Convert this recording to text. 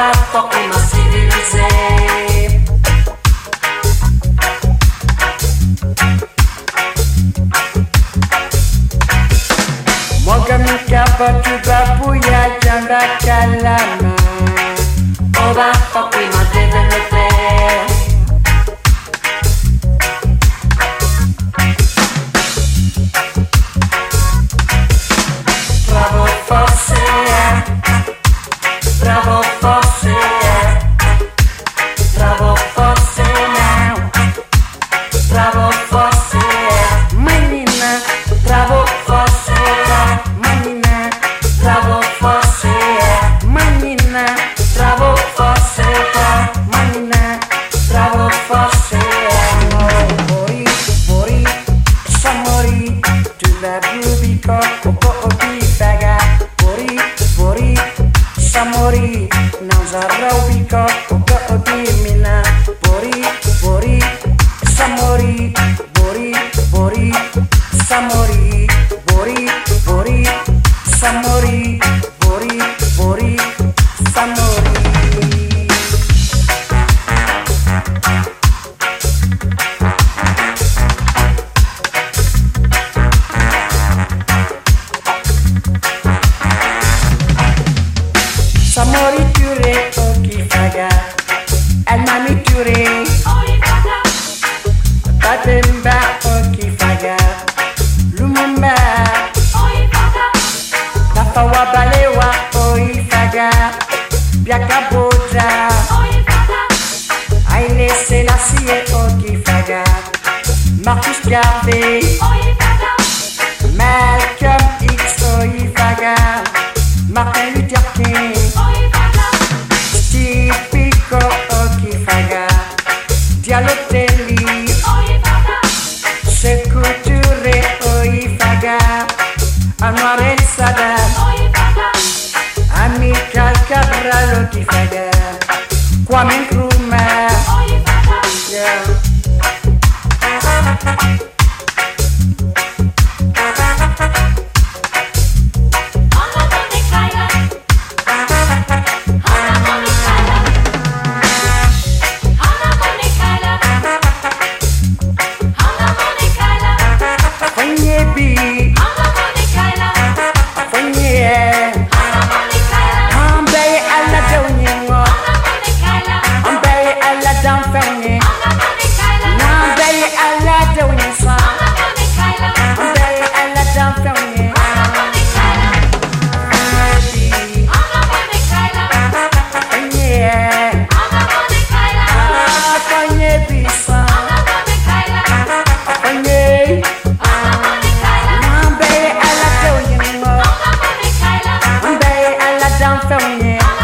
va poco ma civilisé. Moga mika batu babuya janda kalama. On va poco ma développé. Bravo forse, bravo forse, bravo forse now, bravo forse, manina, bravo forse, manina, bravo forse, manina, bravo forse, manina, bravo forse, mori, mori, samori, tu la bubico, Samori, não zaraubico, o dimina, bori, bori, samori, bori, bori, samori, bori, bori, samori, bori, bori, samori. Samori ture oki faga, el mami ture, Batemba oki faga, Lumumba, Tafawa balewa oi faga, Biaka boja, Haile Selassie oki faga, Marcus Garvey, Malcolm X oi faga, Martin Luther King. Tipico oki faga, Dialotelli, Sekou Touré oi faga, Anwar El Sadat, Amilcar Cabral oki faga, Kwame Nkrumah, down from here.